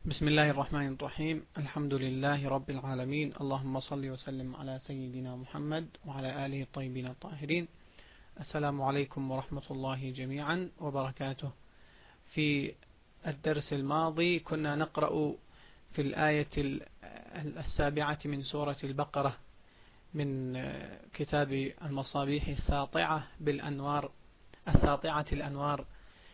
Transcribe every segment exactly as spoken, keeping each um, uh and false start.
بسم الله الرحمن الرحيم. الحمد لله رب العالمين، اللهم صل وسلم على سيدنا محمد وعلى آله الطيبين الطاهرين. السلام عليكم ورحمة الله جميعا وبركاته. في الدرس الماضي كنا نقرأ في الآية السابعة من سورة البقرة من كتاب المصابيح الساطعة بالأنوار الساطعة الأنوار،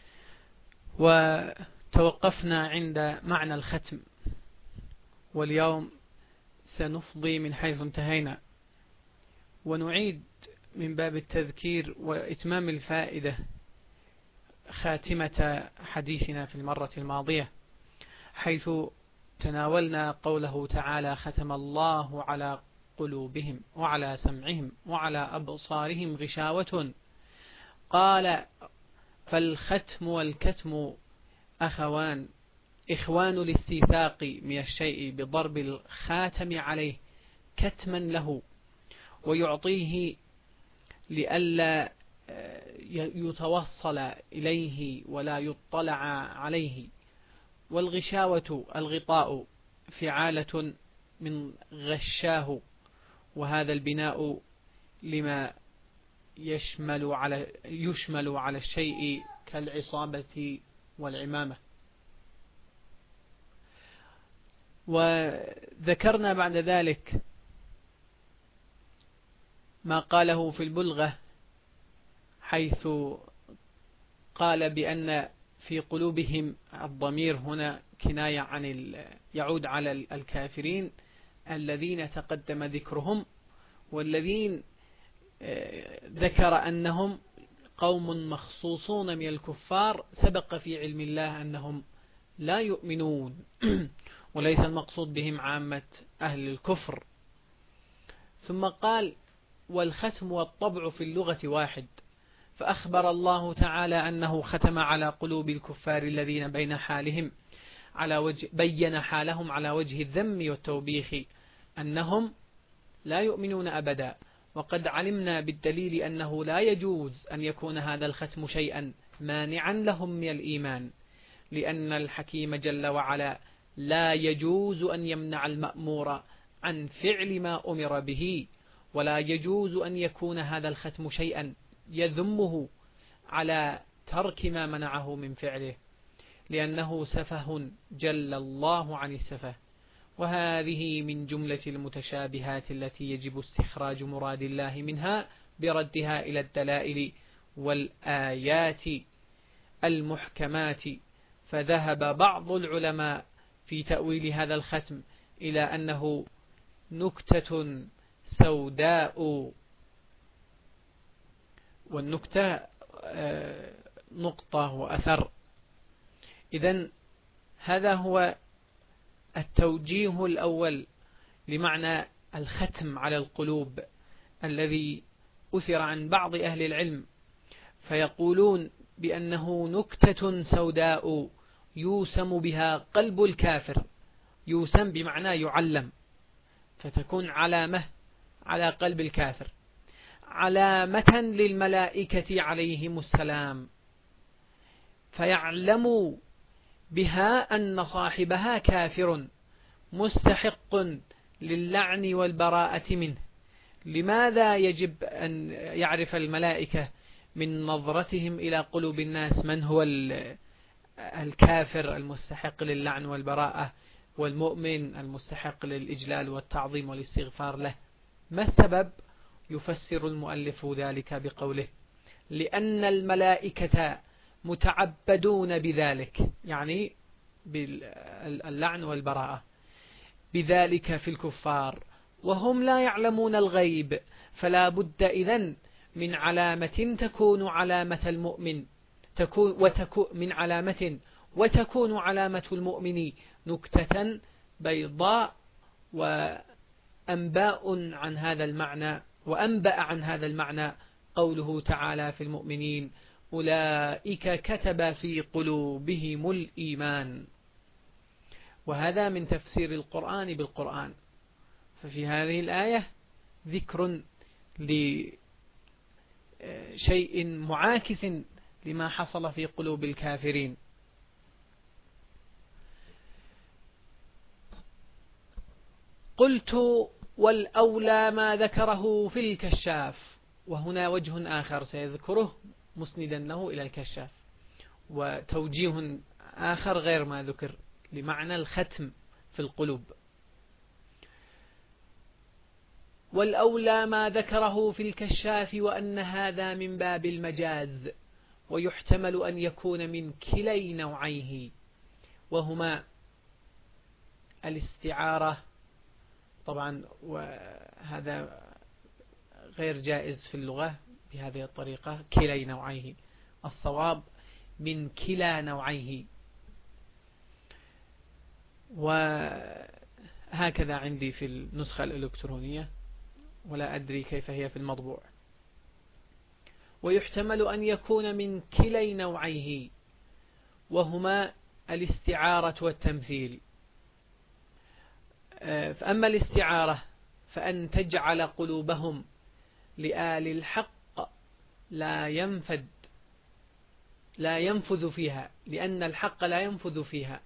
وتوقفنا عند معنى الختم، واليوم سنفضي من حيث انتهينا ونعيد من باب التذكير وإتمام الفائدة خاتمة حديثنا في المرة الماضية، حيث تناولنا قوله تعالى: ختم الله على قلوبهم وعلى سمعهم وعلى أبصارهم غشاوة. قال: فالختم والكتم أخوان إخوان الاستيثاق من الشيء بضرب الخاتم عليه كتما له ويعطيه لئلا يتوصل إليه ولا يطلع عليه. والغشاوة الغطاء فعالة من غشاه، وهذا البناء لما يشمل على يشمل على الشيء كالعصابة والعمامة. وذكرنا بعد ذلك ما قاله في البلغة، حيث قال بأن في قلوبهم الضمير هنا كناية عن يعود على الكافرين الذين تقدم ذكرهم، والذين ذكر أنهم قوم مخصوصون من الكفار سبق في علم الله أنهم لا يؤمنون وليس المقصود بهم عامة أهل الكفر. ثم قال: والختم والطبع في اللغة واحد، فأخبر الله تعالى أنه ختم على قلوب الكفار الذين بين حالهم على وجه بين حالهم على وجه الذم والتوبيخ أنهم لا يؤمنون أبدا. وقد علمنا بالدليل أنه لا يجوز أن يكون هذا الختم شيئا مانعا لهم من الإيمان، لأن الحكيم جل وعلا لا يجوز أن يمنع المأمور عن فعل ما أمر به، ولا يجوز أن يكون هذا الختم شيئا يذمه على ترك ما منعه من فعله، لأنه سفه جل الله عن السفه. وهذه من جملة المتشابهات التي يجب استخراج مراد الله منها بردها إلى الدلائل والآيات المحكمات. فذهب بعض العلماء في تأويل هذا الختم إلى أنه نكتة سوداء، والنكتة نقطة وأثر. إذن هذا هو التوجيه الأول لمعنى الختم على القلوب الذي أثر عن بعض أهل العلم، فيقولون بأنه نكتة سوداء يوسم بها قلب الكافر. يوسم بمعنى يعلم، فتكون علامة على قلب الكافر، علامة للملائكة عليهم السلام، فيعلموا بها أن صاحبها كافر مستحق للعن والبراءة منه. لماذا يجب أن يعرف الملائكة من نظرتهم إلى قلوب الناس من هو الكافر المستحق للعن والبراءة والمؤمن المستحق للإجلال والتعظيم والاستغفار له؟ ما السبب؟ يفسر المؤلف ذلك بقوله: لأن الملائكة متعبدون بذلك، يعني باللعن والبراءة، بذلك في الكفار، وهم لا يعلمون الغيب، فلا بد إذن من علامة تكون علامة المؤمن تكون وتكون من علامة وتكون علامة المؤمن نكتة بيضاء. وأنباء عن هذا المعنى وأنبأ عن هذا المعنى قوله تعالى في المؤمنين: أولئك كتب في قلوبهم الإيمان. وهذا من تفسير القرآن بالقرآن. ففي هذه الآية ذكر لشيء معاكس لما حصل في قلوب الكافرين. قلت والأولى ما ذكره في الكشاف، وهنا وجه آخر سيذكره مسندا له إلى الكشاف، وتوجيه آخر غير ما ذكر لمعنى الختم في القلوب. والأولى ما ذكره في الكشاف وأن هذا من باب المجاز، ويحتمل أن يكون من كلي نوعيه، وهما الاستعارة، طبعا وهذا غير جائز في اللغة بهذه الطريقة، كلي نوعيه، الصواب من كلا نوعيه، وهكذا عندي في النسخة الإلكترونية، ولا أدري كيف هي في المطبوع. ويحتمل أن يكون من كلي نوعيه، وهما الاستعارة والتمثيل. فأما الاستعارة فأن تجعل قلوبهم لآل الحق لا ينفذ لا ينفذ فيها، لأن الحق لا ينفذ فيها،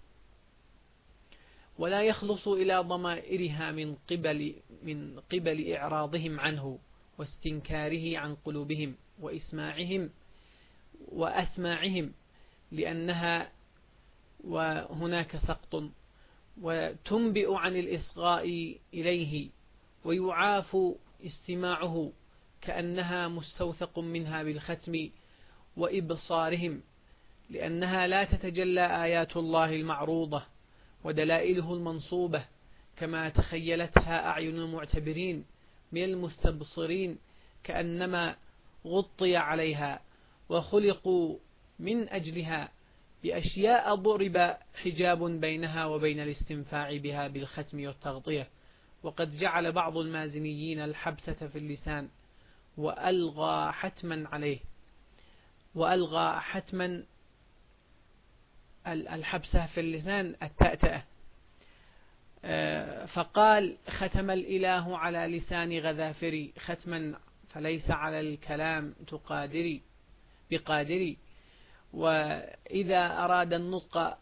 ولا يخلص إلى ضمائرها من قبل من قبل إعراضهم عنه واستنكاره عن قلوبهم وإسماعهم وأسماعهم، لأنها وهناك سقط، وتنبئ عن الإصغاء إليه، ويعاف استماعه كأنها مستوثق منها بالختم وإبصارهم، لأنها لا تتجلى آيات الله المعروضة ودلائله المنصوبة كما تخيلتها أعين المعتبرين من المستبصرين، كأنما غطي عليها وخلقوا من أجلها بأشياء ضرب حجاب بينها وبين الاستنفاع بها بالختم والتغطية. وقد جعل بعض المازنيين الحبسة في اللسان وألغى حتما عليه وألغى حتما الحبسة في اللسان التأتأة، فقال ختم الإله على لسان غذافري ختما فليس على الكلام تقادري بقادري. وإذا أراد النطق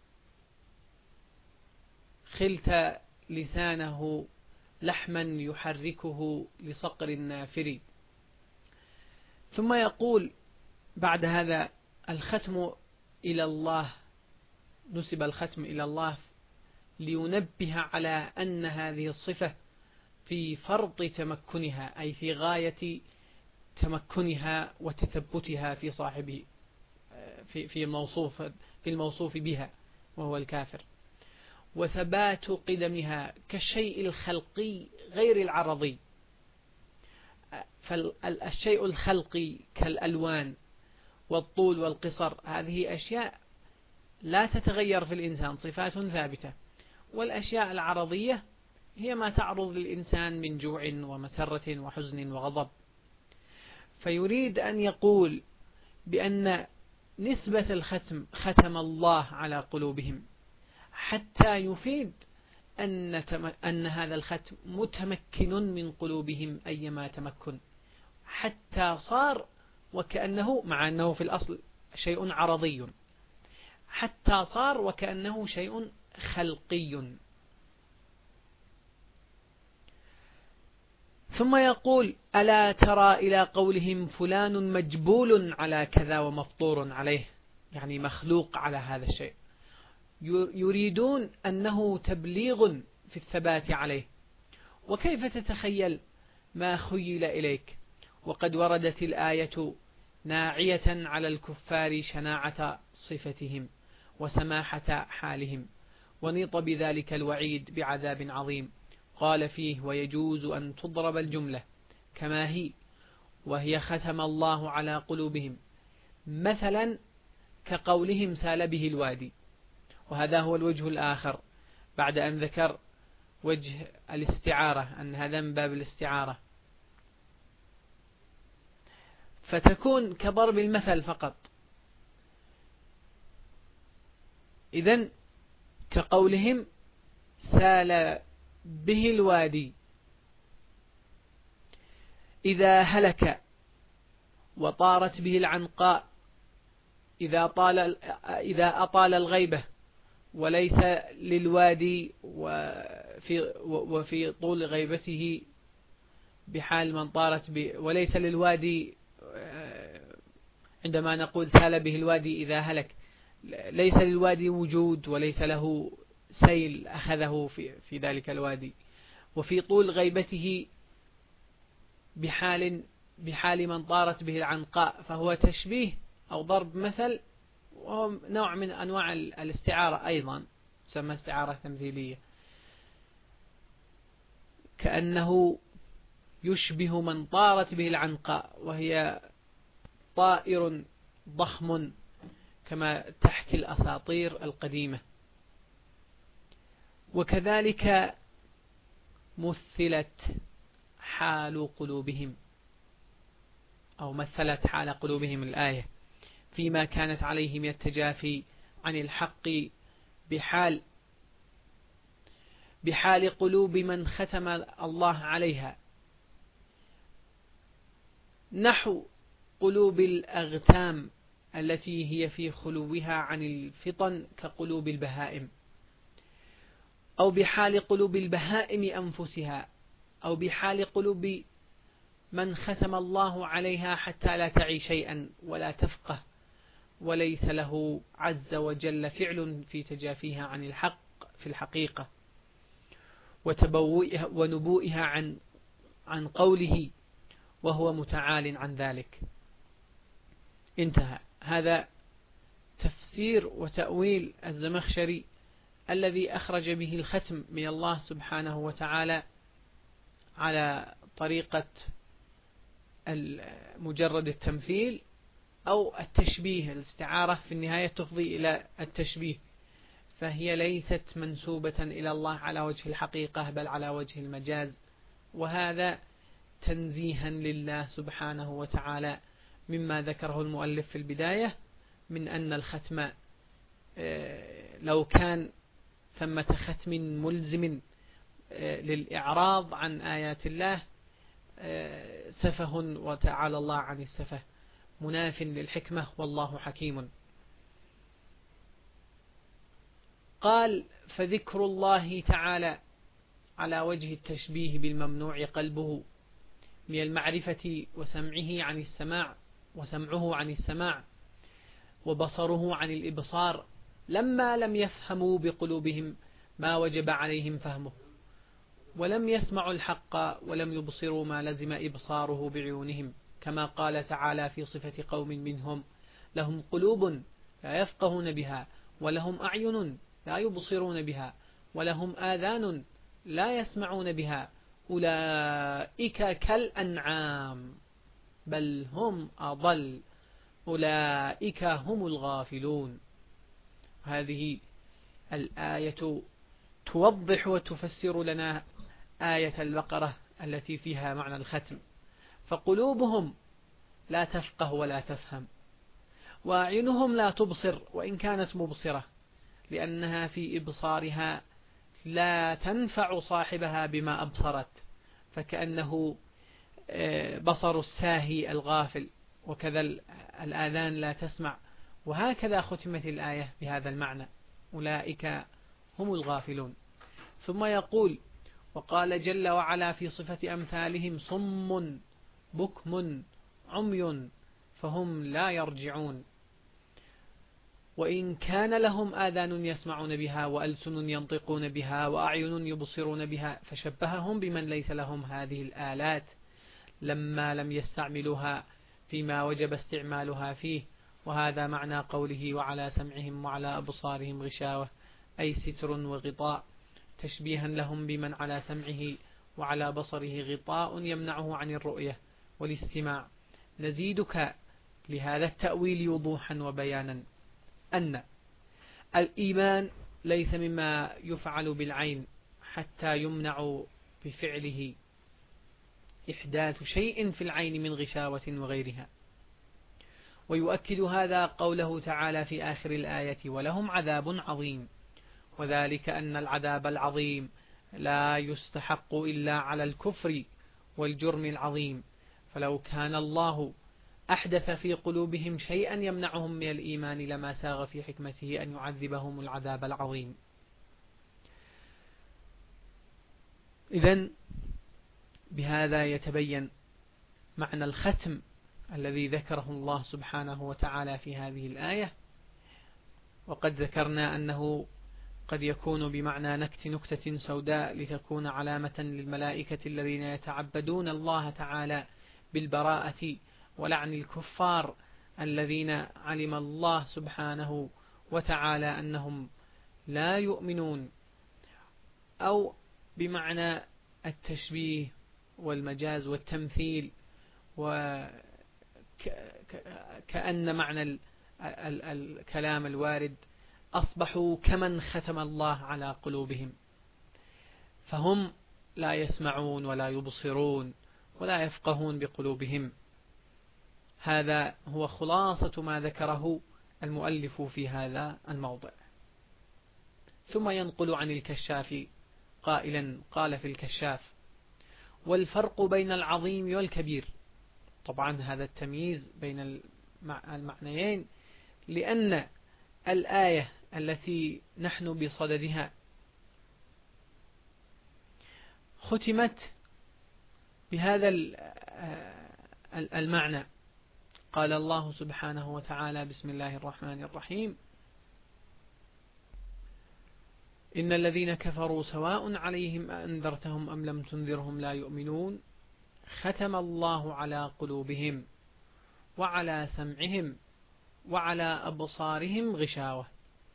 خلت لسانه لحما يحركه لصقر النافر. ثم يقول بعد هذا الختم إلى الله، نسب الختم إلى الله لينبه على أن هذه الصفة في فرط تمكنها، أي في غاية تمكنها وتثبتها في صاحبه في في الموصوف في الموصوف بها وهو الكافر، وثبات قدمها كالشيء الخلقي غير العرضي. فالشيء الخلقي كالألوان والطول والقصر هذه أشياء لا تتغير في الإنسان، صفات ثابتة، والأشياء العرضية هي ما تعرض للإنسان من جوع ومسرة وحزن وغضب. فيريد أن يقول بأن نسبة الختم ختم الله على قلوبهم حتى يفيد أن, أن هذا الختم متمكن من قلوبهم أيما تمكن، حتى صار وكأنه، مع أنه في الأصل شيء عرضي، حتى صار وكأنه شيء خلقي. ثم يقول ألا ترى إلى قولهم فلان مجبول على كذا ومفطور عليه، يعني مخلوق على هذا الشيء، يريدون أنه تبليغ في الثبات عليه. وكيف تتخيل ما خيل إليك وقد وردت الآية ناعية على الكفار شناعة صفتهم وسماحة حالهم، ونيط بذلك الوعيد بعذاب عظيم. قال فيه ويجوز أن تضرب الجملة كما هي، وهي ختم الله على قلوبهم، مثلا كقولهم سال به الوادي. وهذا هو الوجه الآخر بعد أن ذكر وجه الاستعارة، أن هذا من باب الاستعارة، فتكون كضرب المثل فقط. إذن كقولهم سال به الوادي، إذا هلك وطارت به العنقاء، إذا إذا أطال الغيبة وليس للوادي في وفي طول غيبته بحال من طارت ب وليس للوادي عندما نقول سال به الوادي إذا هلك، ليس للوادي وجود وليس له سيل أخذه في في ذلك الوادي. وفي طول غيبته بحال بحال من طارت به العنقاء، فهو تشبيه أو ضرب مثل، وهو نوع من أنواع الاستعارة أيضا، تسمى استعارة تمثيلية، كأنه يشبه من طارت به العنقاء، وهي طائر ضخم كما تحكي الأساطير القديمة. وكذلك مثلت حال قلوبهم، أو مثلت حال قلوبهم الآية فيما كانت عليه من التجافي عن الحق بحال بحال قلوب من ختم الله عليها، نحو قلوب الأغتام التي هي في خلوها عن الفطن كقلوب البهائم، أو بحال قلوب البهائم أنفسها، أو بحال قلوب من ختم الله عليها حتى لا تعي شيئا ولا تفقه، وليس له عز وجل فعل في تجافيها عن الحق في الحقيقة، وتبوئها ونبوئها عن عن قوله، وهو متعال عن ذلك. انتهى. هذا تفسير وتأويل الزمخشري الذي أخرج به الختم من الله سبحانه وتعالى على طريقة مجرد التمثيل أو التشبيه. الاستعارة في النهاية تفضي إلى التشبيه، فهي ليست منسوبة إلى الله على وجه الحقيقة بل على وجه المجاز، وهذا تنزيها لله سبحانه وتعالى مما ذكره المؤلف في البداية من أن الختم لو كان ثمة ختم ملزم للإعراض عن آيات الله سفه، وتعالى الله عن السفه، مناف للحكمة، والله حكيم. قال: فذكر الله تعالى على وجه التشبيه بالممنوع قلبه من المعرفة وسمعه عن السماع وسمعه عن السماع وبصره عن الإبصار، لما لم يفهموا بقلوبهم ما وجب عليهم فهمه، ولم يسمعوا الحق ولم يبصروا ما لزم إبصاره بعيونهم، كما قال تعالى في صفة قوم منهم: لهم قلوب لا يفقهون بها، ولهم أعين لا يبصرون بها، ولهم آذان لا يسمعون بها، أولئك كالأنعام بل هم أضل، أولئك هم الغافلون. هذه الآية توضح وتفسر لنا آية البقرة التي فيها معنى الختم. فقلوبهم لا تفقه ولا تفهم، وأعينهم لا تبصر وإن كانت مبصرة، لأنها في إبصارها لا تنفع صاحبها بما أبصرت، فكأنه بصر الساهي الغافل، وكذا الآذان لا تسمع، وهكذا ختمت الآية بهذا المعنى: أولئك هم الغافلون. ثم يقول: وقال جل وعلا في صفة أمثالهم: صم بكم عمي فهم لا يرجعون، وإن كان لهم آذان يسمعون بها وألسن ينطقون بها وأعين يبصرون بها، فشبههم بمن ليس لهم هذه الآلات لما لم يستعملوها فيما وجب استعمالها فيه. وهذا معنى قوله: وعلى سمعهم وعلى أبصارهم غشاوة، أي ستر وغطاء، تشبيها لهم بمن على سمعه وعلى بصره غطاء يمنعه عن الرؤية والاستماع. نزيدك لهذا التأويل وضوحا وبيانا أن الإيمان ليس مما يفعل بالعين حتى يمنع بفعله إحداث شيء في العين من غشاوة وغيرها. ويؤكد هذا قوله تعالى في آخر الآية: ولهم عذاب عظيم، وذلك أن العذاب العظيم لا يستحق إلا على الكفر والجرم العظيم، فلو كان الله أحدث في قلوبهم شيئا يمنعهم من الإيمان لما ساغ في حكمته أن يعذبهم العذاب العظيم. إذن بهذا يتبين معنى الختم الذي ذكره الله سبحانه وتعالى في هذه الآية. وقد ذكرنا أنه قد يكون بمعنى نكت نكتة سوداء لتكون علامة للملائكة الذين يتعبدون الله تعالى بالبراءة ولعن الكفار الذين علم الله سبحانه وتعالى أنهم لا يؤمنون، أو بمعنى التشبيه والمجاز والتمثيل، وكأن معنى الكلام الوارد أصبحوا كمن ختم الله على قلوبهم، فهم لا يسمعون ولا يبصرون ولا يفقهون بقلوبهم. هذا هو خلاصة ما ذكره المؤلف في هذا الموضع. ثم ينقل عن الكشاف قائلا: قال في الكشاف: والفرق بين العظيم والكبير. طبعا هذا التمييز بين المعنيين، لأن الآية التي نحن بصددها ختمت بهذا المعنى. قال الله سبحانه وتعالى: بسم الله الرحمن الرحيم: إن الذين كفروا سواء عليهم أأنذرتهم أم لم تنذرهم لا يؤمنون ختم الله على قلوبهم وعلى سمعهم وعلى أبصارهم غشاوة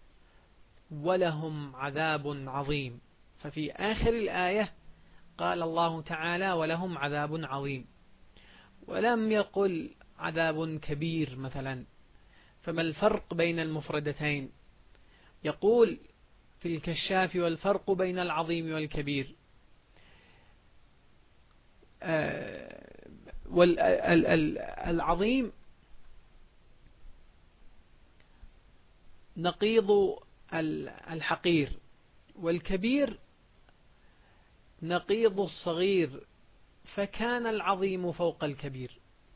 ولهم عذاب عظيم. ففي آخر الآية قال الله تعالى: ولهم عذاب عظيم، ولم يقل عذاب كبير مثلا. فما الفرق بين المفردتين؟ يقول في الكشاف: والفرق بين العظيم والكبير. والعظيم نقيض الحقير، والكبير نقيض الصغير، فكان العظيم فوق الكبير،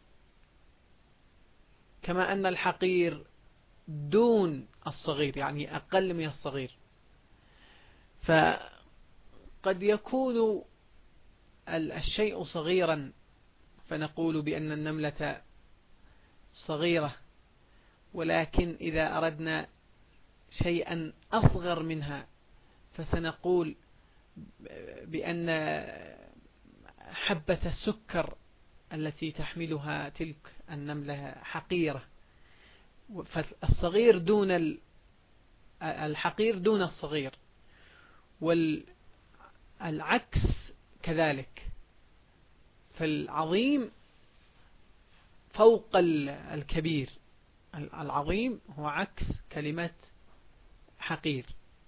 كما أن الحقير دون الصغير، يعني أقل من الصغير. فقد يكون الشيء صغيرا فنقول بأن النملة صغيرة، ولكن إذا أردنا شيئا أصغر منها فسنقول بأن حبة السكر التي تحملها تلك النملة حقيرة. فالصغير دون الحقير دون الصغير، والعكس كذلك. فالعظيم فوق الكبير، العظيم هو عكس كلمة حقير.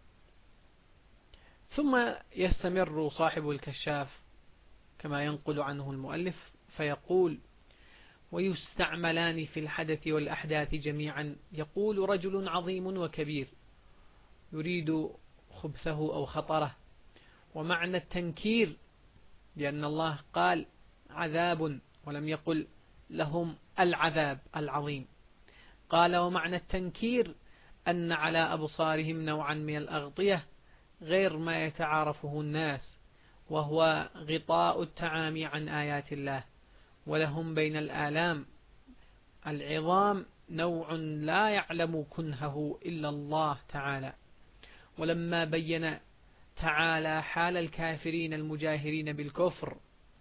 ثم يستمر صاحب الكشاف كما ينقل عنه المؤلف فيقول: ويستعملان في الحدث والأحداث جميعا. يقول رجل عظيم وكبير يريد خبثه أو خطره. ومعنى التنكير، لأن الله قال عذاب ولم يقل لهم العذاب العظيم، قال ومعنى التنكير أن على أبصارهم نوعا من الأغطية غير ما يتعارفه الناس، وهو غطاء التعامي عن آيات الله، ولهم بين الآلام العظام نوع لا يعلم كنهه إلا الله تعالى. ولما بين تعالى حال الكافرين المجاهرين بالكفر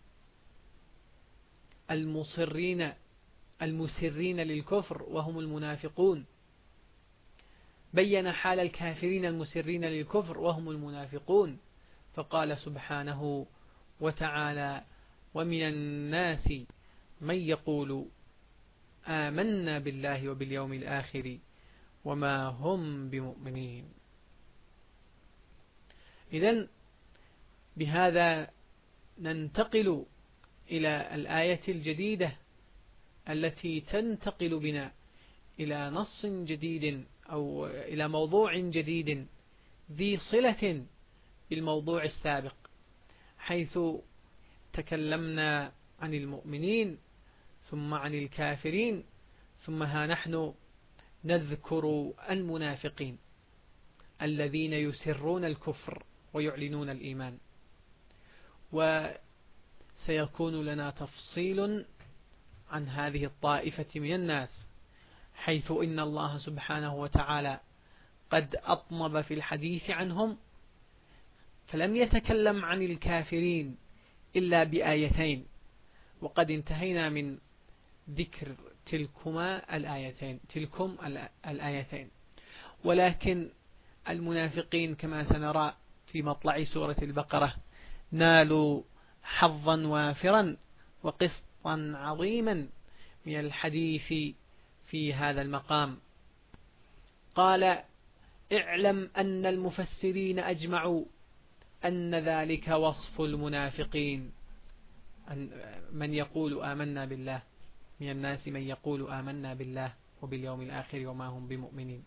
المصرين المسرين للكفر وهم المنافقون، بين حال الكافرين المسرين للكفر وهم المنافقون، فقال سبحانه وتعالى: ومن الناس من يقول آمنا بالله وباليوم الآخر وما هم بمؤمنين. إذن بهذا ننتقل إلى الآية الجديدة التي تنتقل بنا إلى نص جديد أو إلى موضوع جديد ذي صلة بالموضوع السابق، حيث تكلمنا عن المؤمنين ثم عن الكافرين، ثم ها نحن نذكر المنافقين الذين يسرون الكفر ويعلنون الإيمان. وسيكون لنا تفصيل عن هذه الطائفة من الناس، حيث إن الله سبحانه وتعالى قد أطنب في الحديث عنهم، فلم يتكلم عن الكافرين إلا بآيتين، وقد انتهينا من ذكر تلكما الآيتين تلكم الآيتين ولكن المنافقين كما سنرى في مطلع سورة البقرة نالوا حظا وافرا وقسطا عظيما من الحديث في هذا المقام. قال: اعلم أن المفسرين أجمعوا أن ذلك وصف المنافقين، من يقول آمنا بالله، من الناس من يقول آمنا بالله وباليوم الآخر وما هم بمؤمنين.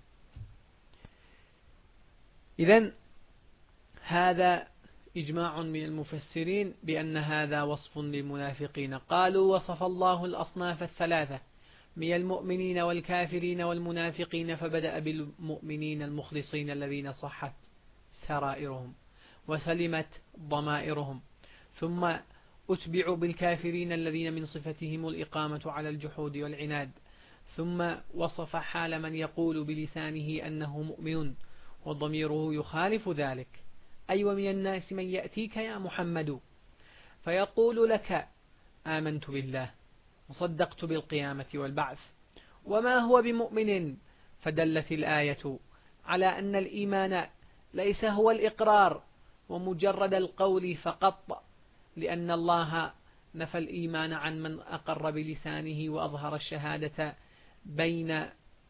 إذن هذا إجماع من المفسرين بأن هذا وصف للمنافقين. قالوا: وصف الله الأصناف الثلاثة من المؤمنين والكافرين والمنافقين، فبدأ بالمؤمنين المخلصين الذين صحت سرائرهم وسلمت ضمائرهم، ثم أتبعوا بالكافرين الذين من صفتهم الإقامة على الجحود والعناد، ثم وصف حال من يقول بلسانه أنه مؤمن وضميره يخالف ذلك، أي ومن الناس من يأتيك يا محمد فيقول لك آمنت بالله وصدقت بالقيامة والبعث وما هو بمؤمن، فدلت الآية على أن الإيمان ليس هو الإقرار ومجرد القول فقط، لأن الله نفى الإيمان عن من أقر بلسانه وأظهر الشهادة بين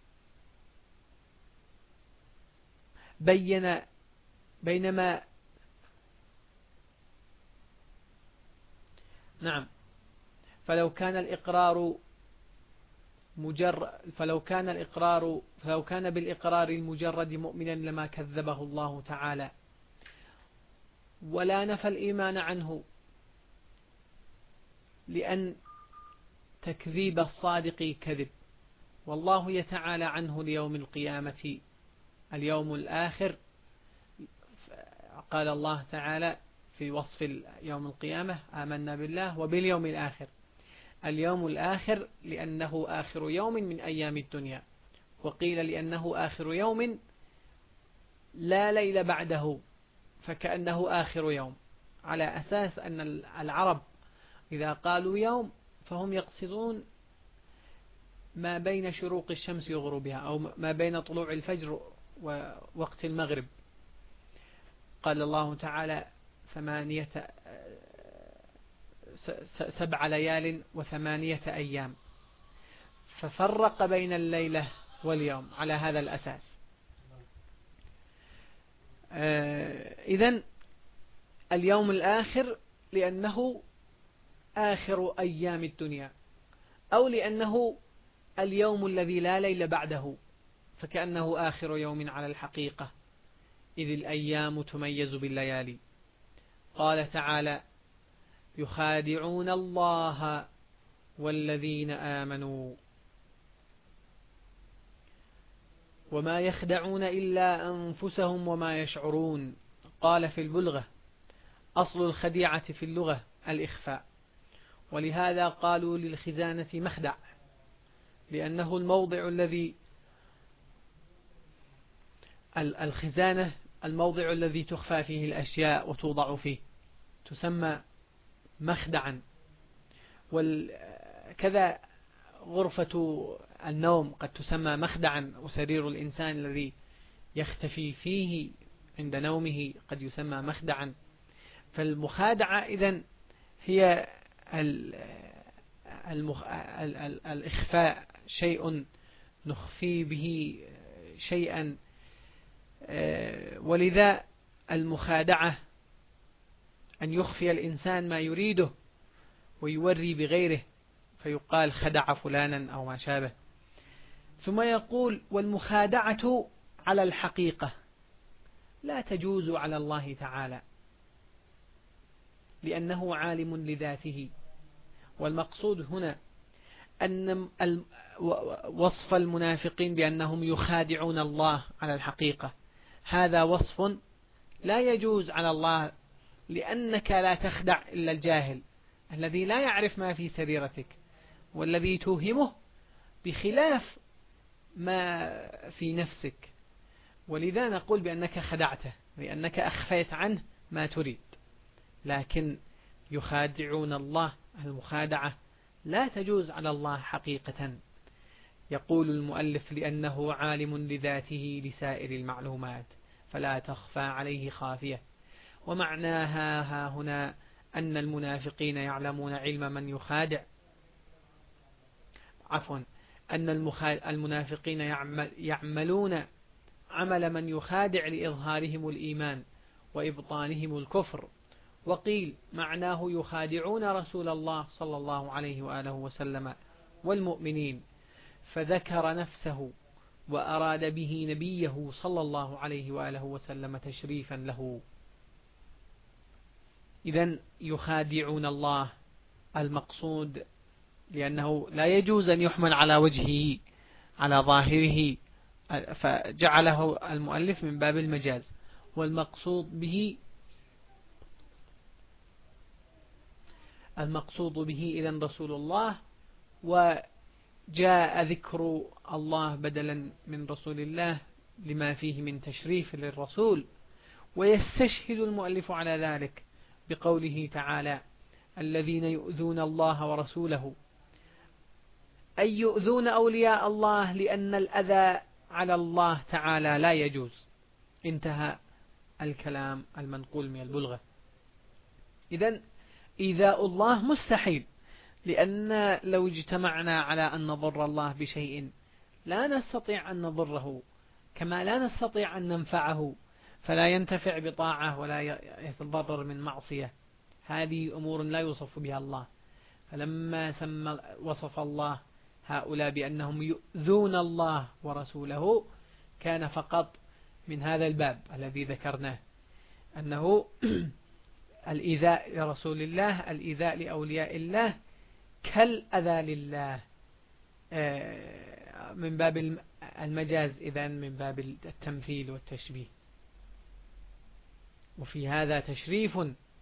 بين بينما نعم فلو كان الإقرار مجرد فلو كان الإقرار فلو كان بالإقرار المجرد مؤمنا لما كذبه الله تعالى ولا نفى الإيمان عنه، لأن تكذيب الصادق كذب، والله يتعالى عنه ليوم القيامة اليوم الآخر. قال الله تعالى في وصف يوم القيامة: آمنا بالله وباليوم الآخر. اليوم الآخر لأنه آخر يوم من أيام الدنيا، وقيل لأنه آخر يوم لا ليل بعده، فكأنه آخر يوم، على أساس أن العرب إذا قالوا يوم فهم يقصدون ما بين شروق الشمس وغروبها، أو ما بين طلوع الفجر ووقت المغرب. قال الله تعالى: ثمانية سبع ليال وثمانية أيام، ففرق بين الليلة واليوم على هذا الأساس. إذن اليوم الآخر لأنه آخر أيام الدنيا، أو لأنه اليوم الذي لا ليل بعده، فكأنه آخر يوم على الحقيقة، إذ الأيام تميز بالليالي. قال تعالى: يخادعون الله والذين آمنوا وما يخدعون إلا أنفسهم وما يشعرون. قال في البلغة: أصل الخديعة في اللغة الإخفاء، ولهذا قالوا للخزانة مخدع، لأنه الموضع الذي الخزانة الموضع الذي تخفى فيه الأشياء وتوضع فيه، تسمى مخدعا. وكذا غرفة النوم قد تسمى مخدعا، وسرير الإنسان الذي يختفي فيه عند نومه قد يسمى مخدعا. فالمخادعة إذن هي المخ... الإخفاء، شيء نخفي به شيئا، ولذا المخادعة أن يخفي الإنسان ما يريده ويوري بغيره، فيقال خدع فلانا أو ما شابه. ثم يقول: والمخادعة على الحقيقة لا تجوز على الله تعالى، لأنه عالم لذاته. والمقصود هنا أن وصف المنافقين بأنهم يخادعون الله على الحقيقة، هذا وصف لا يجوز على الله لأنك لا تخدع إلا الجاهل الذي لا يعرف ما في سريرتك والذي توهمه بخلاف ما في نفسك. ولذا نقول بأنك خدعته، لأنك أخفيت عنه ما تريد. لكن يخادعون الله، المخادعة لا تجوز على الله حقيقة. يقول المؤلف: لأنه عالم لذاته لسائر المعلومات فلا تخفى عليه خافية. ومعناها ها هنا أن المنافقين يعلمون علم من يخادع، عفوا أن المنافقين يعمل يعملون عمل من يخادع لإظهارهم الإيمان وإبطانهم الكفر. وقيل معناه يخادعون رسول الله صلى الله عليه وآله وسلم والمؤمنين، فذكر نفسه وأراد به نبيه صلى الله عليه وآله وسلم تشريفا له. إذن يخادعون الله المقصود، لأنه لا يجوز أن يحمل على وجهه على ظاهره، فجعله المؤلف من باب المجاز. والمقصود به المقصود به إذن رسول الله، وجاء ذكر الله بدلا من رسول الله لما فيه من تشريف للرسول. ويستشهد المؤلف على ذلك بقوله تعالى: الذين يؤذون الله ورسوله، أي يؤذون أولياء الله، لأن الأذى على الله تعالى لا يجوز. انتهى الكلام المنقول من البلغة. إذن إيذاء الله مستحيل، لأن لو اجتمعنا على أن نضر الله بشيء لا نستطيع أن نضره، كما لا نستطيع أن ننفعه، فلا ينتفع بطاعة ولا يتضرر من معصية. هذه أمور لا يوصف بها الله. فلما سمى وصف الله هؤلاء بأنهم يؤذون الله ورسوله كان فقط من هذا الباب الذي ذكرناه، أنه الإيذاء لرسول الله، الإيذاء لأولياء الله كالأذى لله، من باب المجاز، إذن من باب التمثيل والتشبيه. وفي هذا تشريف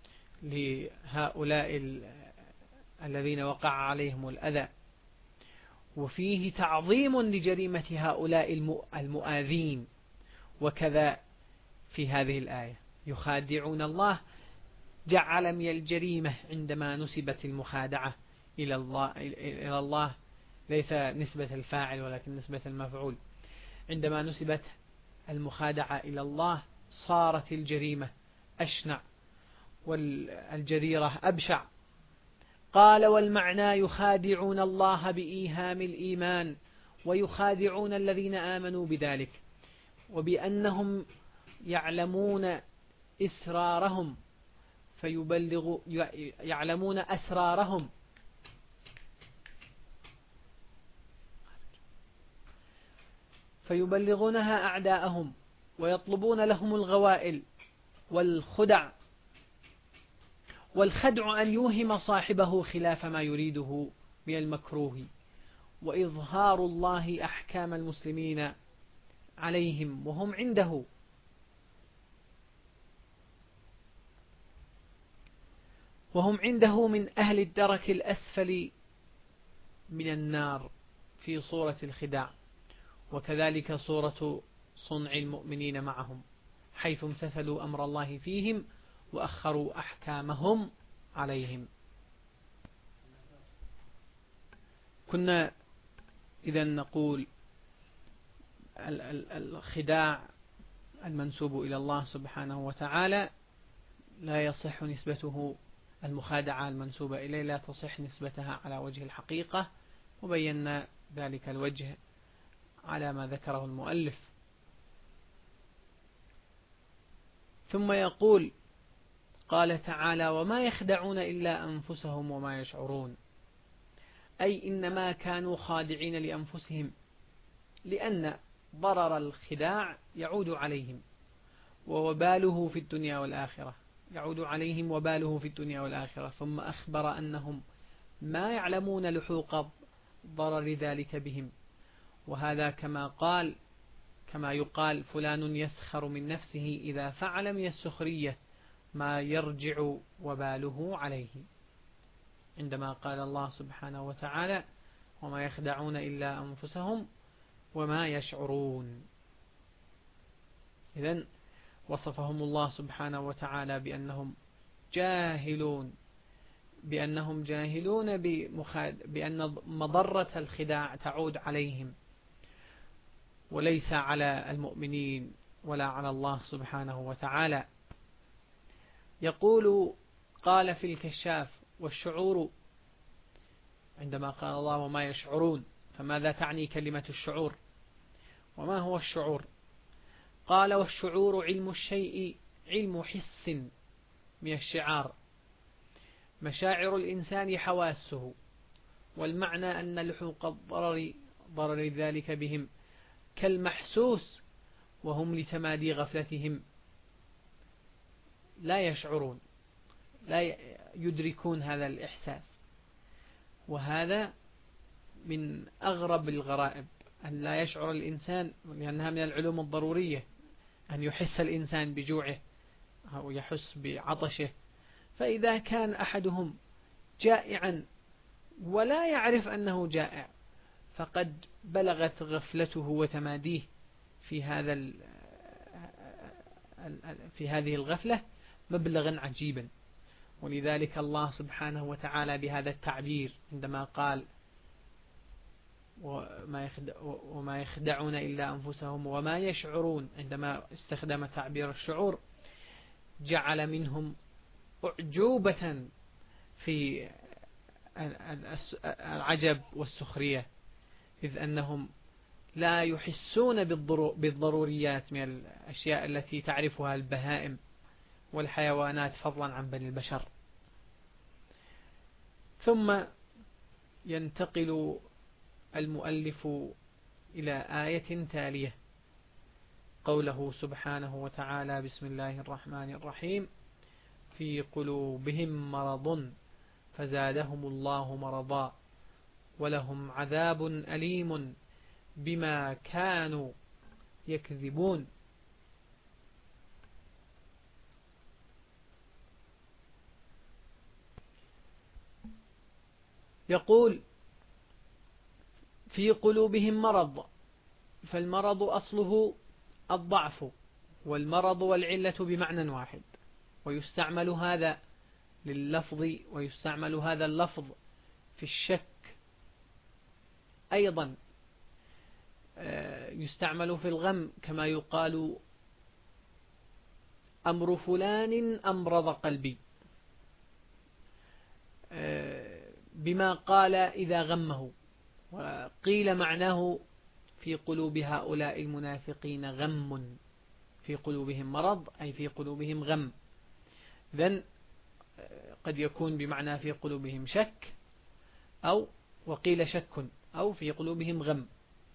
لهؤلاء الذين وقع عليهم الأذى، وفيه تعظيم لجريمة هؤلاء المؤاذين. وكذا في هذه الآية يخادعون الله، جعل من الجريمة عندما نسبت المخادعة إلى الله, إلى الله ليس نسبة الفاعل ولكن نسبة المفعول، عندما نسبت المخادعة إلى الله صارت الجريمة أشنع والجريرة أبشع. قال: والمعنى يخادعون الله بإيهام الإيمان، ويخادعون الذين آمنوا بذلك، وبأنهم يعلمون إسرارهم فيبلغ يعلمون أسرارهم فيبلغونها أعداءهم، ويطلبون لهم الغوائل والخدع. والخدع أن يوهم صاحبه خلاف ما يريده من المكروه، وإظهار الله أحكام المسلمين عليهم وهم عنده. وهم عنده من أهل الدرك الأسفل من النار في صورة الخداع. وكذلك صورة صنع المؤمنين معهم، حيث امتثلوا أمر الله فيهم وأخروا أحكامهم عليهم. كنا إذا نقول الخداع المنسوب إلى الله سبحانه وتعالى لا يصح نسبته، المخادعة المنسوبة إليه لا تصح نسبتها على وجه الحقيقة، وبينا ذلك الوجه على ما ذكره المؤلف. ثم يقول: قال تعالى: وما يخدعون إلا أنفسهم وما يشعرون، أي إنما كانوا خادعين لأنفسهم، لأن ضرر الخداع يعود عليهم ووباله في الدنيا والآخرة يعود عليهم وباله في الدنيا والآخرة. ثم أخبر أنهم ما يعلمون لحوق ضرر ذلك بهم. وهذا كما قال كما يقال: فلان يسخر من نفسه إذا فعل من السخرية ما يرجع وباله عليه، عندما قال الله سبحانه وتعالى وما يخدعون إلا أنفسهم وما يشعرون. إذن وصفهم الله سبحانه وتعالى بأنهم جاهلون، بأنهم جاهلون بأن مضرة الخداع تعود عليهم وليس على المؤمنين ولا على الله سبحانه وتعالى. يقول قال في الكشاف والشعور، عندما قال الله وما يشعرون فماذا تعني كلمة الشعور؟ وما هو الشعور؟ قال والشعور علم الشيء علم حس من الشعار، مشاعر الإنسان حواسه، والمعنى أن لحوق الضرر ضرر ذلك بهم كالمحسوس، وهم لتمادي غفلتهم لا يشعرون، لا يدركون هذا الإحساس. وهذا من أغرب الغرائب أن لا يشعر الإنسان، لأنها من العلوم الضرورية أن يحس الإنسان بجوعه أو يحس بعطشه. فإذا كان أحدهم جائعا ولا يعرف أنه جائع فقد بلغت غفلته وتماديه في هذا في هذه الغفلة مبلغا عجيبا. ولذلك الله سبحانه وتعالى بهذا التعبير عندما قال وما يخدعون إلا أنفسهم وما يشعرون، عندما استخدم تعبير الشعور جعل منهم أعجوبة في العجب والسخرية، إذ أنهم لا يحسون بالضروريات من الأشياء التي تعرفها البهائم والحيوانات فضلا عن بني البشر. ثم ينتقل المؤلف إلى آية تالية، قوله سبحانه وتعالى بسم الله الرحمن الرحيم في قلوبهم مرض فزادهم الله مرضا ولهم عذاب أليم بما كانوا يكذبون. يقول في قلوبهم مرض، فالمرض أصله الضعف، والمرض والعلة بمعنى واحد، ويستعمل هذا لللفظ ويستعمل هذا اللفظ في الشك أيضا، يستعمل في الغم كما يقال أمر فلان أمرض قلبي، بما قال إذا غمه. وقيل معناه في قلوب هؤلاء المنافقين غم، في قلوبهم مرض أي في قلوبهم غم. إذن قد يكون بمعنى في قلوبهم شك، أو وقيل شك أو في قلوبهم غم.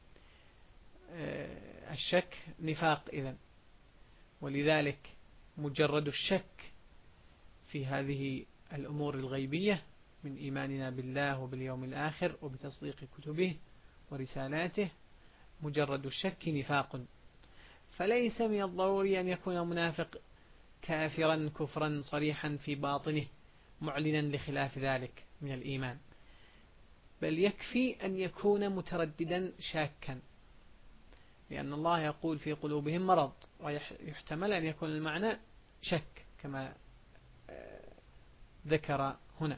الشك نفاق إذن، ولذلك مجرد الشك في هذه الأمور الغيبية من إيماننا بالله وباليوم الآخر وبتصديق كتبه ورسالاته، مجرد الشك نفاق. فليس من الضروري أن يكون منافق كافرا كفرا صريحا في باطنه معلنا لخلاف ذلك من الإيمان، بل يكفي أن يكون مترددا شاكا، لأن الله يقول في قلوبهم مرض، ويحتمل أن يكون المعنى شك كما ذكر هنا.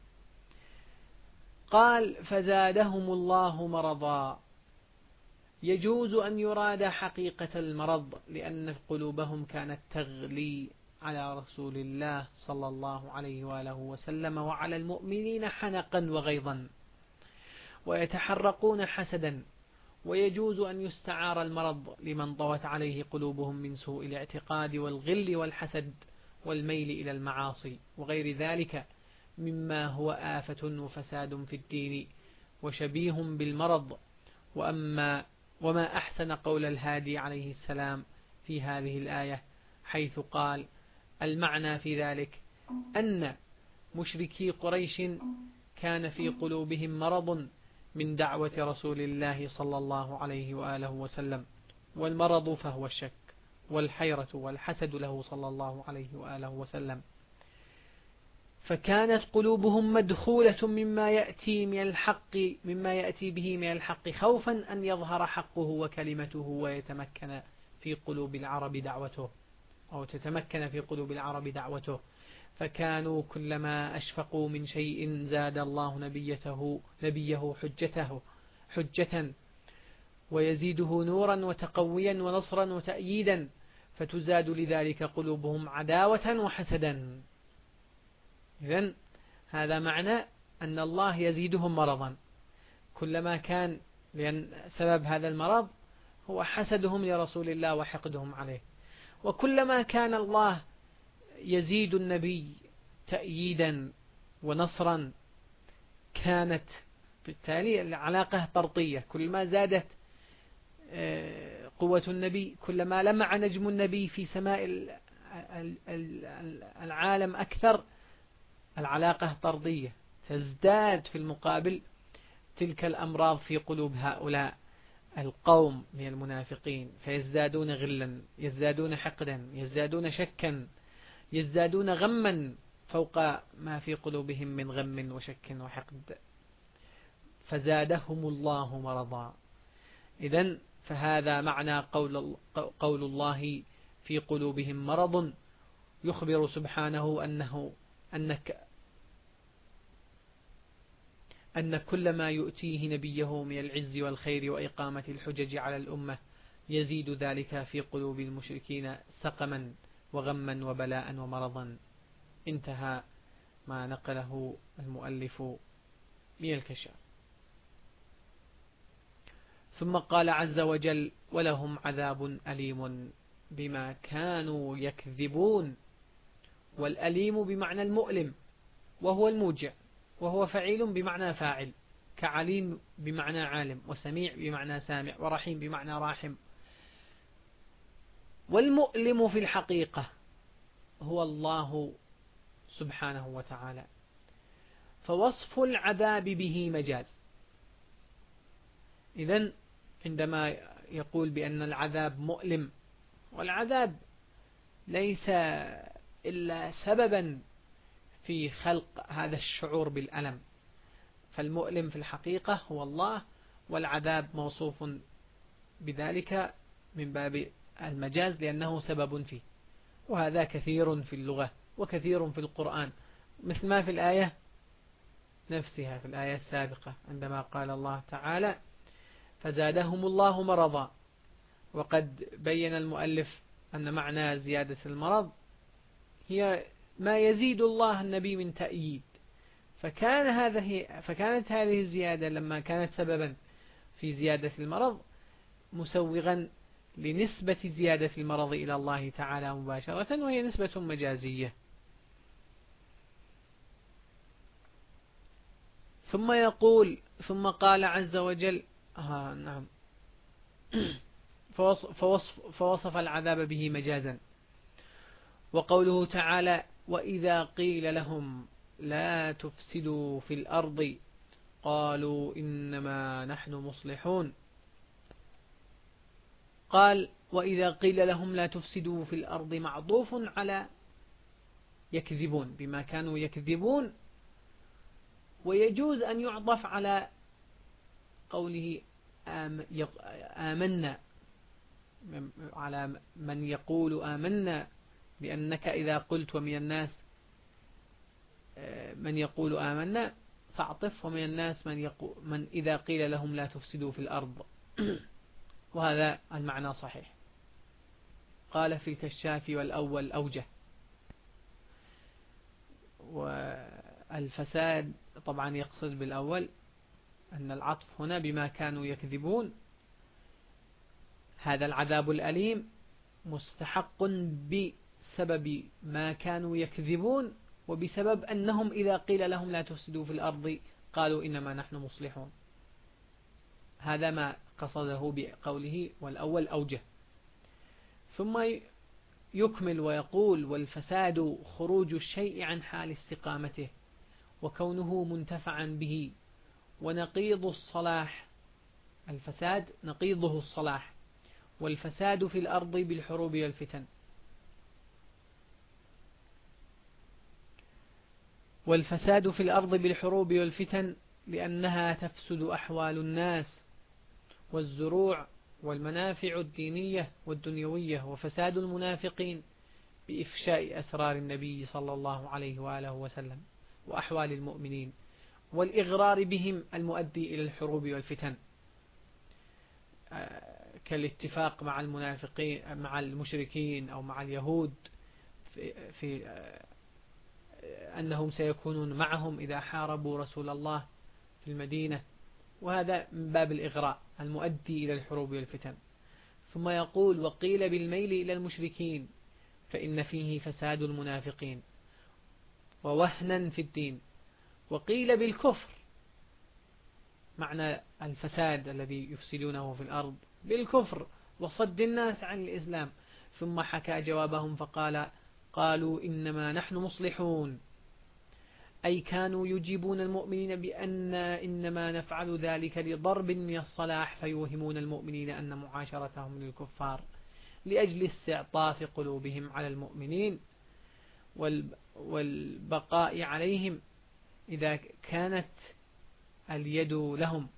قال فزادهم الله مرضا، يجوز أن يراد حقيقة المرض، لأن قلوبهم كانت تغلي على رسول الله صلى الله عليه وآله وسلم وعلى المؤمنين حنقا وغيظا، ويتحرقون حسدا. ويجوز أن يستعار المرض لمن ضوت عليه قلوبهم من سوء الاعتقاد والغل والحسد والميل إلى المعاصي وغير ذلك مما هو آفة وفساد في الدين وشبيه بالمرض. وأما وما أحسن قول الهادي عليه السلام في هذه الآية، حيث قال المعنى في ذلك أن مشركي قريش كان في قلوبهم مرض من دعوة رسول الله صلى الله عليه وآله وسلم، والمرض فهو الشك، والحيرة والحسد له صلى الله عليه وآله وسلم، فكانت قلوبهم مدخولة مما يأتي من الحق مما يأتي به من الحق، خوفا أن يظهر حقه وكلمته ويتمكن في قلوب العرب دعوته، أو تتمكن في قلوب العرب دعوته. فكانوا كلما أشفقوا من شيء زاد الله نبيته نبيه حجته حجة ويزيده نورا وتقويا ونصرا وتأييدا، فتزاد لذلك قلوبهم عداوة وحسدا. إذن هذا معنى أن الله يزيدهم مرضا، كلما كان، لأن سبب هذا المرض هو حسدهم لرسول الله وحقدهم عليه، وكلما كان الله يزيد النبي تأييدا ونصرا كانت بالتالي العلاقة طردية. كلما زادت قوة النبي كلما لمع نجم النبي في سماء العالم أكثر، العلاقة طردية، تزداد في المقابل تلك الأمراض في قلوب هؤلاء القوم من المنافقين، فيزدادون غلا، يزدادون حقدا، يزدادون شكا، يزدادون غما فوق ما في قلوبهم من غم وشك وحقد، فزادهم الله مرضا. إذن فهذا معنى قول, قول الله في قلوبهم مرض، يخبر سبحانه أنه أنك أن كل ما يؤتيه نبيه من العز والخير وإقامة الحجج على الأمة يزيد ذلك في قلوب المشركين سقما وغما وبلاء ومرضا. انتهى ما نقله المؤلف من الكشاف. ثم قال عز وجل: ولهم عذاب أليم بما كانوا يكذبون. والأليم بمعنى المؤلم، وهو الموجع، وهو فعيل بمعنى فاعل، كعليم بمعنى عالم، وسميع بمعنى سامع، ورحيم بمعنى راحم. والمؤلم في الحقيقة هو الله سبحانه وتعالى، فوصف العذاب به مجاز. إذن عندما يقول بأن العذاب مؤلم، والعذاب ليس إلا سببا في خلق هذا الشعور بالألم، فالمؤلم في الحقيقة هو الله، والعذاب موصوف بذلك من باب المجاز لأنه سبب فيه. وهذا كثير في اللغة وكثير في القرآن، مثل ما في الآية نفسها، في الآية السابقة عندما قال الله تعالى: فزادهم الله مرضا. وقد بين المؤلف أن معنى زيادة المرض هي ما يزيد الله النبي من تأييد، فكان هذه فكانت هذه الزيادة لما كانت سببا في زيادة المرض مسوغا لنسبة زيادة المرض إلى الله تعالى مباشرة، وهي نسبة مجازية. ثم يقول ثم قال عز وجل آه نعم فوصف, فوصف العذاب به مجازا. وقوله تعالى: وإذا قيل لهم لا تفسدوا في الأرض قالوا إنما نحن مصلحون. قال: وإذا قيل لهم لا تفسدوا في الأرض معطوف على يكذبون، بما كانوا يكذبون، ويجوز أن يعطف على قوله آمنا، على من يقول آمنا، لأنك إذا قلت ومن الناس من يقول آمنا فاعطف، ومن الناس من, يقول من إذا قيل لهم لا تفسدوا في الأرض وهذا المعنى صحيح. قال في الكشاف: والأول أوجه. والفساد طبعا يقصد بالأول أن العطف هنا بما كانوا يكذبون، هذا العذاب الأليم مستحق بسبب ما كانوا يكذبون، وبسبب أنهم إذا قيل لهم لا تفسدوا في الأرض قالوا إنما نحن مصلحون. هذا ما قصده بقوله والأول أوجه. ثم يكمل ويقول: والفساد خروج الشيء عن حال استقامته وكونه منتفعا به، ونقيض الصلاح، الفساد نقيضه الصلاح، والفساد في الأرض بالحروب والفتن. والفساد في الأرض بالحروب والفتن لأنها تفسد أحوال الناس والزروع والمنافع الدينية والدنيوية، وفساد المنافقين بإفشاء أسرار النبي صلى الله عليه وآله وسلم وأحوال المؤمنين، والإغرار بهم المؤدي إلى الحروب والفتن، كالاتفاق مع المنافقين مع المشركين أو مع اليهود في, في أنهم سيكونون معهم إذا حاربوا رسول الله في المدينة، وهذا من باب الإغراء المؤدي إلى الحروب والفتن. ثم يقول: وقيل بالميل إلى المشركين فإن فيه فساد المنافقين ووهنا في الدين، وقيل بالكفر، معنى الفساد الذي يفسدونه في الأرض بالكفر وصد الناس عن الإسلام. ثم حكى جوابهم فقال: قالوا إنما نحن مصلحون، أي كانوا يجيبون المؤمنين بأن إنما نفعل ذلك لضرب من الصلاح، فيوهمون المؤمنين أن معاشرتهم للكفار لأجل استعطاف قلوبهم على المؤمنين والبقاء عليهم إذا كانت اليد لهم.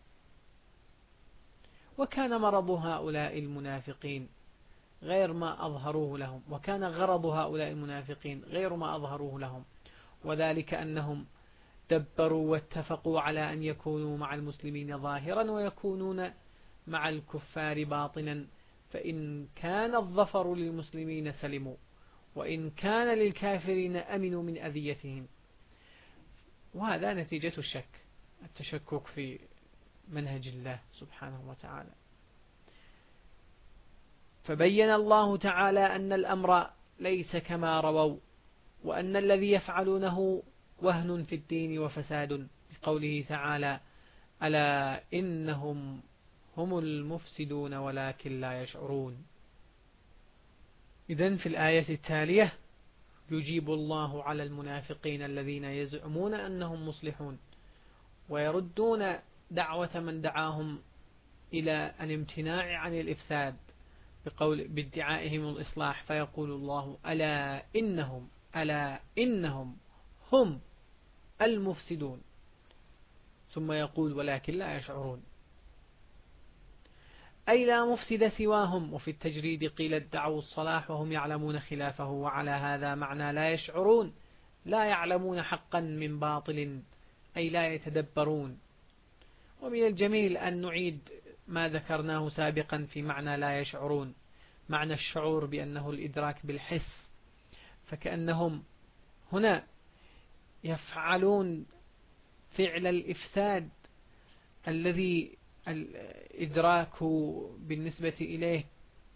وكان مرض هؤلاء المنافقين غير ما أظهروه لهم، وكان غرض هؤلاء المنافقين غير ما أظهروه لهم، وذلك أنهم دبروا واتفقوا على أن يكونوا مع المسلمين ظاهرا ويكونون مع الكفار باطنا، فإن كان الظفر للمسلمين سلموا، وإن كان للكافرين أمنوا من أذيتهم. وهذا نتيجة الشك، التشكك في منهج الله سبحانه وتعالى. فبين الله تعالى أن الأمر ليس كما رووا، وأن الذي يفعلونه وهن في الدين وفساد، بقوله تعالى: ألا إنهم هم المفسدون ولكن لا يشعرون. إذن في الآية التالية يجيب الله على المنافقين الذين يزعمون أنهم مصلحون، ويردون دعوة من دعاهم إلى الامتناع عن الإفساد بقول بادعائهم الإصلاح، فيقول الله: ألا إنهم ألا إنهم هم المفسدون، ثم يقول: ولكن لا يشعرون، أي لا مفسد سواهم. وفي التجريد قيل: ادعوا الصلاح وهم يعلمون خلافه، وعلى هذا معنى لا يشعرون، لا يعلمون حقا من باطل، أي لا يتدبرون. ومن الجميل أن نعيد ما ذكرناه سابقا في معنى لا يشعرون، معنى الشعور بأنه الإدراك بالحس، فكأنهم هنا يفعلون فعل الإفساد الذي الإدراك بالنسبة إليه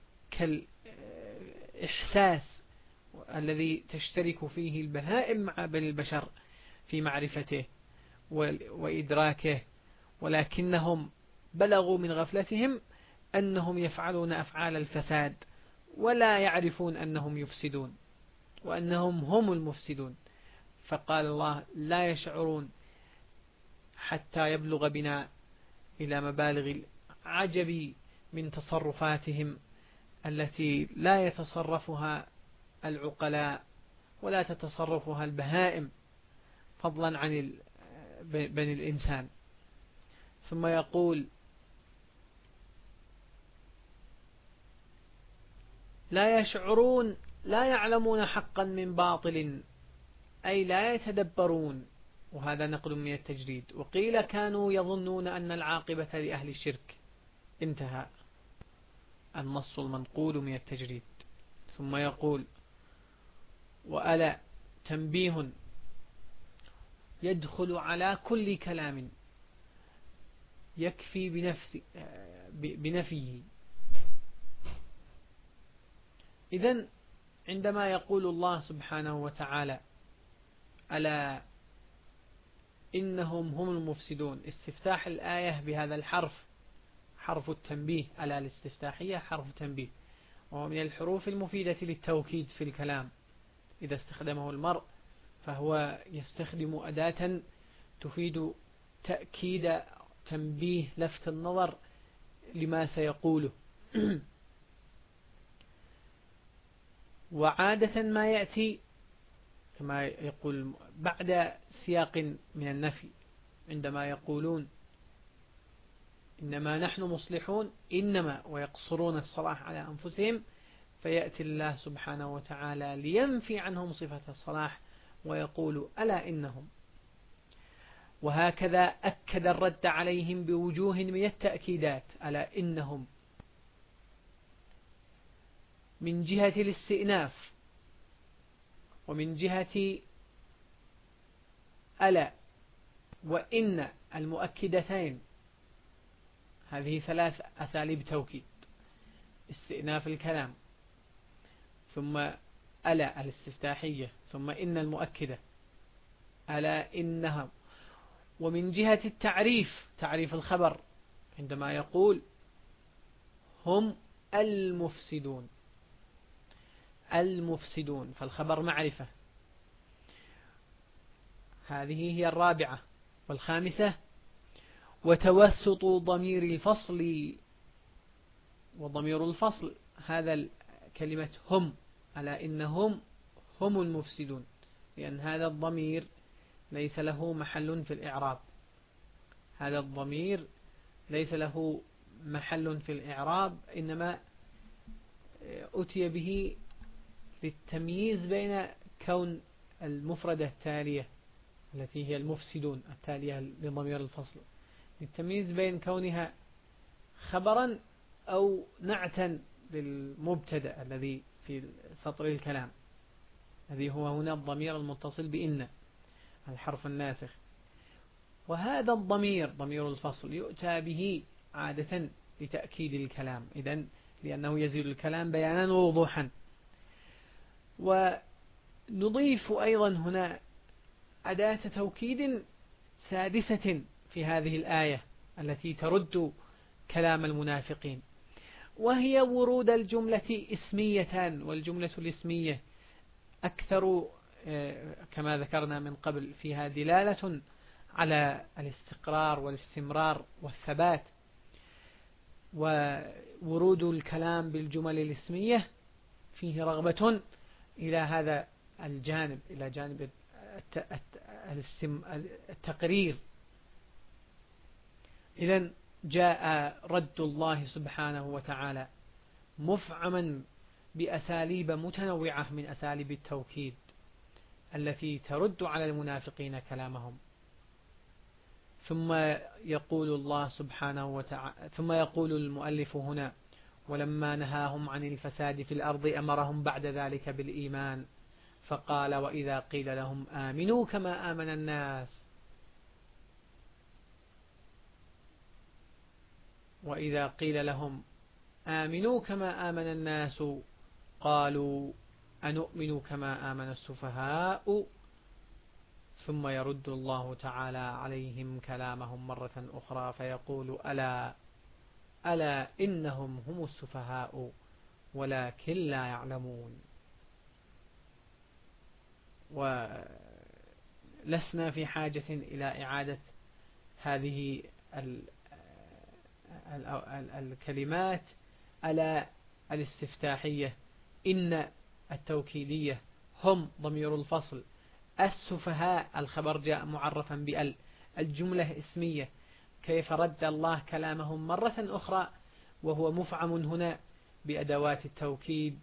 كالإحساس الذي تشترك فيه البهائم مع بني البشر في معرفته وإدراكه، ولكنهم بلغوا من غفلتهم أنهم يفعلون أفعال الفساد ولا يعرفون أنهم يفسدون وأنهم هم المفسدون. فقال الله: لا يشعرون، حتى يبلغ بنا إلى مبالغ العجب من تصرفاتهم التي لا يتصرفها العقلاء ولا تتصرفها البهائم، فضلا عن بني الإنسان. ثم يقول: لا يشعرون، لا يعلمون حقا من باطل، أي لا يتدبرون. وهذا نقل من التجريد. وقيل: كانوا يظنون أن العاقبة لأهل الشرك. انتهى النص المنقول من التجريد. ثم يقول: وألا تنبيه يدخل على كل كلام يكفي بنفسه بنفيه. إذن عندما يقول الله سبحانه وتعالى: ألا إنهم هم المفسدون، استفتاح الآية بهذا الحرف حرف التنبيه، ألا الاستفتاحية حرف تنبيه، وهو من الحروف المفيدة للتوكيد في الكلام. إذا استخدمه المرء فهو يستخدم أداة تفيد تأكيد تنبيه لفت النظر لما سيقوله. وعادة ما يأتي كما يقول بعد سياق من النفي، عندما يقولون إنما نحن مصلحون إنما ويقصرون الصلاح على أنفسهم، فيأتي الله سبحانه وتعالى لينفي عنهم صفة الصلاح ويقول ألا إنهم. وهكذا أكد الرد عليهم بوجوه من التأكيدات، ألا إنهم من جهة الاستئناف ومن جهة ألا وإن المؤكدتين، هذه ثلاث أساليب توكيد: استئناف الكلام، ثم ألا الاستفتاحية، ثم إن المؤكدة ألا إنهم. ومن جهة التعريف، تعريف الخبر عندما يقول هم المفسدون، المفسدون، فالخبر معرفة. هذه هي الرابعة. والخامسة وتوسط ضمير الفصل، وضمير الفصل هذا كلمة هم، ألا إنهم هم المفسدون، لأن هذا الضمير ليس له محل في الإعراب، هذا الضمير ليس له محل في الإعراب، إنما أتي به للتمييز بين كون المفردة التالية التي هي المفسدون التالية لضمير الفصل، للتمييز بين كونها خبرا أو نعتا للمبتدأ الذي في سطر الكلام، الذي هو هنا الضمير المتصل بإن الحرف الناسخ. وهذا الضمير ضمير الفصل يؤتى به عادة لتأكيد الكلام، إذن لأنه يزيد الكلام بيانا ووضوحا. ونضيف أيضا هنا أداة توكيد سادسة في هذه الآية التي ترد كلام المنافقين، وهي ورود الجملة اسمية، والجملة الاسمية أكثر كما ذكرنا من قبل فيها دلالة على الاستقرار والاستمرار والثبات. وورود الكلام بالجمل الاسمية فيه رغبة إلى هذا الجانب، إلى جانب التقرير. إذن جاء رد الله سبحانه وتعالى مفعما بأساليب متنوعة من أساليب التوكيد التي ترد على المنافقين كلامهم. ثم يقول الله سبحانه وتعالى، ثم يقول المؤلف هنا: ولما نهاهم عن الفساد في الأرض أمرهم بعد ذلك بالإيمان، فقال وإذا قيل لهم آمنوا كما آمن الناس وإذا قيل لهم آمنوا كما آمن الناس قالوا أنؤمن كما آمن السفهاء، ثم يرد الله تعالى عليهم كلامهم مرة أخرى فيقول ألا ألا إنهم هم السفهاء ولكن لا يعلمون. ولسنا في حاجة إلى إعادة هذه الكلمات: ألا الاستفتاحية، إن التوكيدية، هم ضمير الفصل، السفهاء الخبر جاء معرفا بأل، الجملة اسمية. كيف رد الله كلامهم مرة أخرى وهو مفعم هنا بأدوات التوكيد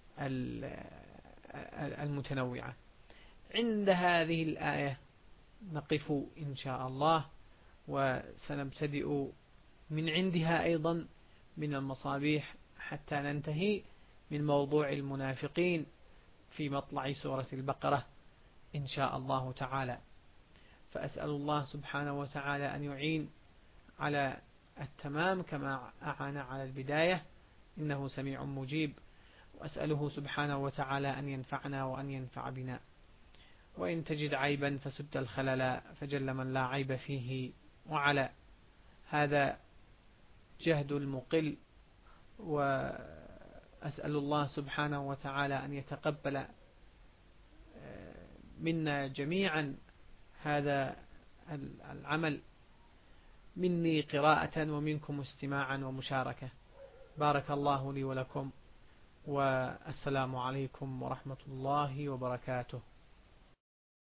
المتنوعة. عند هذه الآية نقف إن شاء الله، وسنبتدئ من عندها أيضا من المصابيح حتى ننتهي من موضوع المنافقين في مطلع سورة البقرة إن شاء الله تعالى. فأسأل الله سبحانه وتعالى أن يعين على التمام كما أعان على البداية، إنه سميع مجيب. وأسأله سبحانه وتعالى أن ينفعنا وأن ينفع بنا، وإن تجد عيبا فسد الخلل، فجل من لا عيب فيه وعلى. هذا جهد المقل، وأسأل الله سبحانه وتعالى أن يتقبل منا جميعا هذا العمل، مني قراءة ومنكم استماعا ومشاركة. بارك الله لي ولكم، والسلام عليكم ورحمة الله وبركاته.